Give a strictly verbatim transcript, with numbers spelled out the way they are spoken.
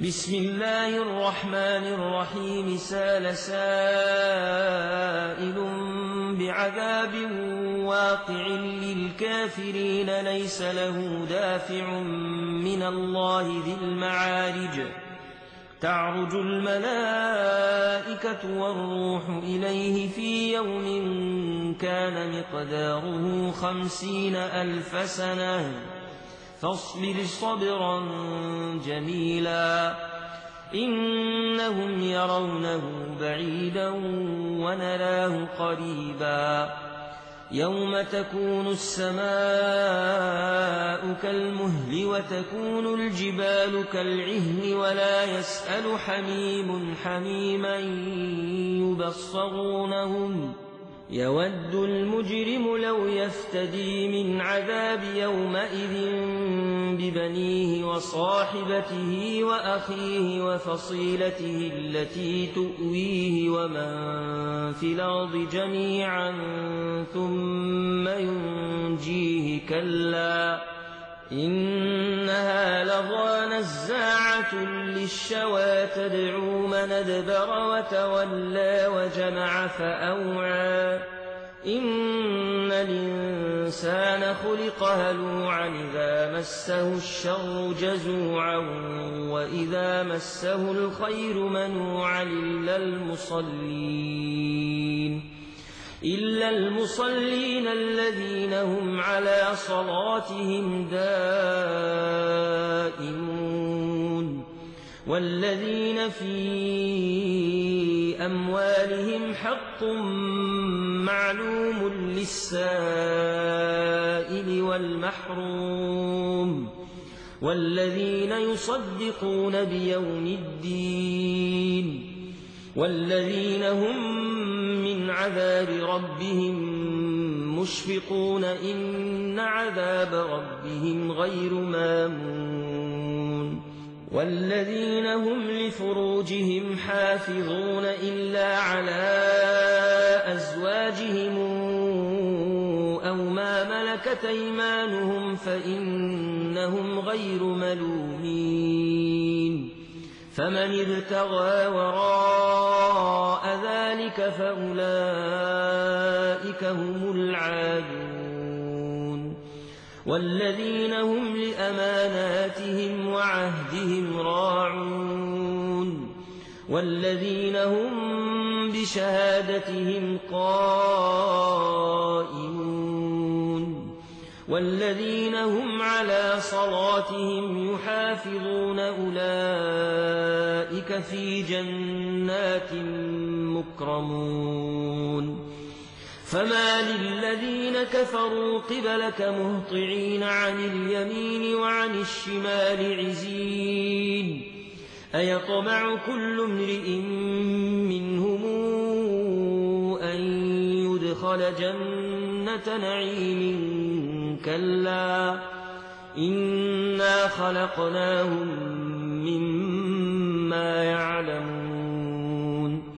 بسم الله الرحمن الرحيم سال سائل بعذاب واقع للكافرين ليس له دافع من الله ذي المعارج تعرج الملائكة والروح إليه في يوم كان مقداره خمسين ألف سنة فاصبر صبرا جميلا إنهم يرونه بعيدا ونراه قريبا يوم تكون السماء كالمهل وتكون الجبال كالعهن ولا يسأل حميم حميما يبصرونهم يود المجرم لو يفتدي من عذاب يومئذ ببنيه وصاحبته وأخيه وفصيلته التي تؤويه ومن في الأرض جميعا ثم ينجيه كلا إنها لظى نزاعة للشوى تدعو من أدبر وتولى وجمع فأوعى إن الإنسان خلق هلوعا إذا مسه الشر جزوعا وإذا مسه الخير منوعا إلا المصلين إلا المصلين الذين هم على صلاتهم دائمون والذين في أموالهم حق معلوم للسائل والمحروم والذين يصدقون بيوم الدين والذين هم من عذاب ربهم مشفقون إن عذاب ربهم غير مامون والذين هم لفروجهم حافظون إلا على أزواجهم أو ما ملكت أيمانهم فإنهم غير ملومين فمن ابتغى وراء ذلك فأولئك هم العادون والذين هم لأماناتهم وعهدهم راعون والذين هم بشهادتهم قائمون والذين هم على صلاتهم يحافظون أولئك في جنات مكرمون فما للذين كفروا قبلك مهطعين عن اليمين وعن الشمال عزين أيطمع كل امرئ منهم أن يدخل جنة نعيم كلا إنا خلقناهم مما يعلمون